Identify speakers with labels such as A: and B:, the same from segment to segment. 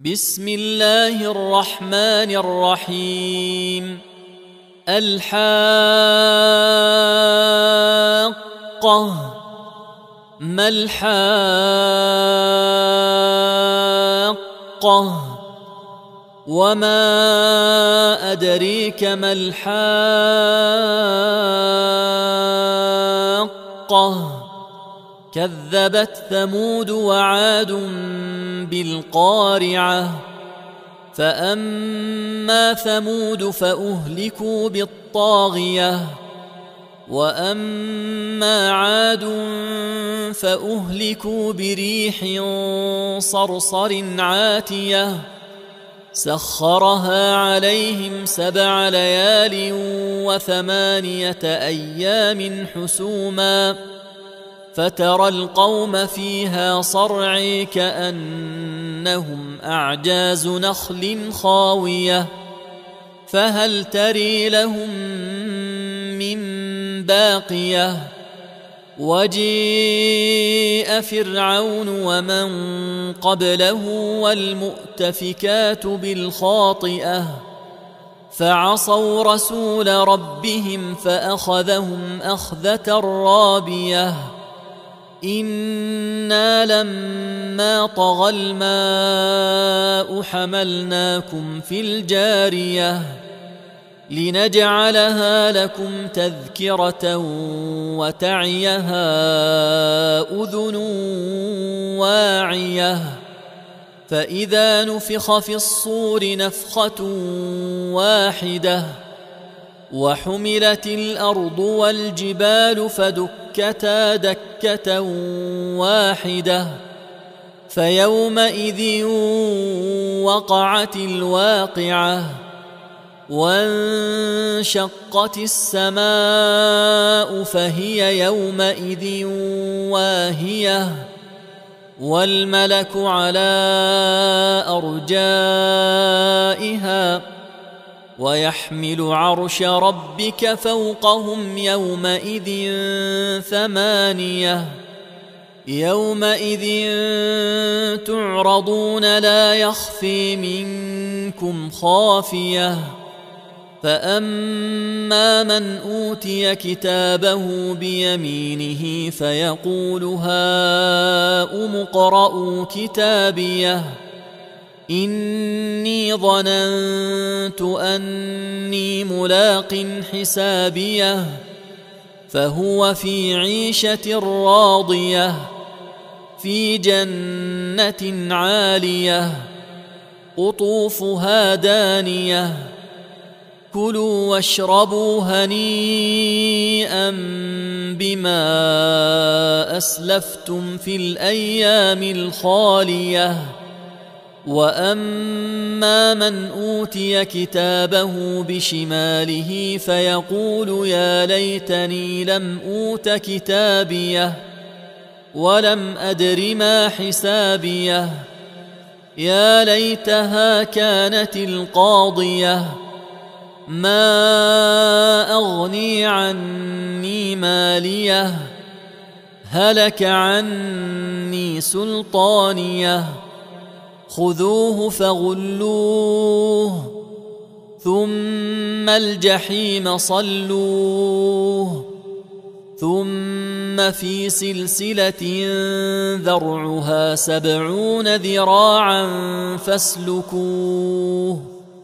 A: بسم الله الرحمن الرحيم. الحاقة. ما الحاقة؟ وما أدريك ما الحاقة؟ كذبت ثمود وعاد بالقارعة. فأما ثمود فأهلكوا بالطاغية، وأما عاد فأهلكوا بريح صرصر عاتية سخرها عليهم 7 ليال و8 أيام حسوما، فترى القوم فيها صرعى كأنهم أعجاز نخل خاوية، فهل تري لهم من باقية؟ وجيء فرعون ومن قبله والمؤتفكات بالخاطئة، فعصوا رسول ربهم فأخذهم أخذة رابية. إنا لما طغى الماء حملناكم في الجارية لنجعلها لكم تذكرة وتعيها أذن واعية. فإذا نفخ في الصور نفخة واحدة وحملت الأرض والجبال فدكتا دكة واحدة، فيومئذ وقعت الواقعة، وانشقت السماء فهي يومئذ واهية، والملك على أرجائها، ويحمل عرش ربك فوقهم يومئذ 8. يومئذ تعرضون لا يخفي منكم خافية. فأما من أوتي كتابه بيمينه فيقول هاؤم اقرءوا كتابيه إني ظننت أني ملاق حسابيه، فهو في عيشة راضية في جنة عالية قطوفها دانية. كلوا واشربوا هنيئا بما أسلفتم في الأيام الخالية. وأما من أوتي كتابه بشماله فيقول يا ليتني لم أوت كتابيه ولم أدر ما حسابيه، يا ليتها كانت القاضية، ما أغني عني ماليه، هلك عني سلطانيه. خذوه فغلوه ثم الجحيم صلوه، ثم في سلسلة ذرعها 70 ذراعا فاسلكوه،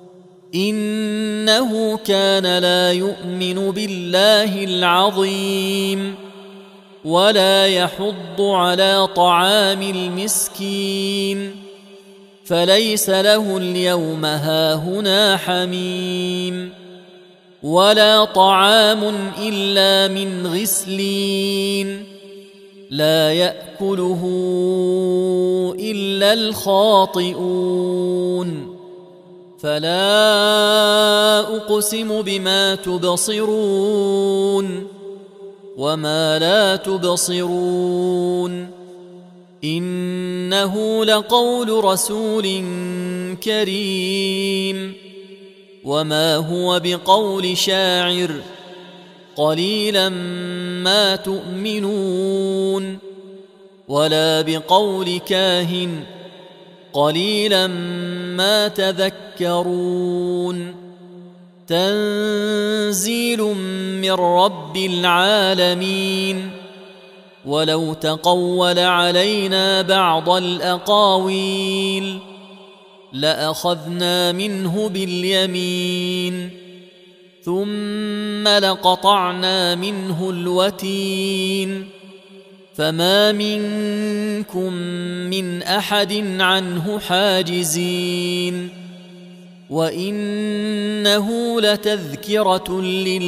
A: إنه كان لا يؤمن بالله العظيم ولا يحض على طعام المسكين، فليس له اليوم هاهنا حميم ولا طعام إلا من غسلين لا يأكله إلا الخاطئون. فلا أقسم بما تبصرون وما لا تبصرون، إنه لقول رسول كريم، وما هو بقول شاعر، قليلا ما تؤمنون، ولا بقول كاهن، قليلا ما تذكرون تنزيل من رب العالمين ولو تقول علينا بعض الأقاويل لأخذنا منه باليمين ثم لقطعنا منه الوتين فما منكم من أحد عنه حاجزين وإنه لتذكرة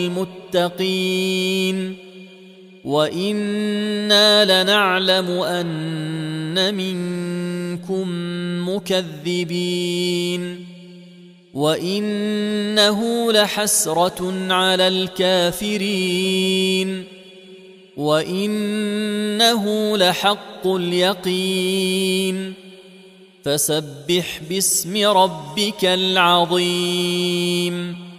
A: للمتقين وإنا لنعلم أن منكم مكذبين وإنه لحسرة على الكافرين وإنه لحق اليقين فسبح باسم ربك العظيم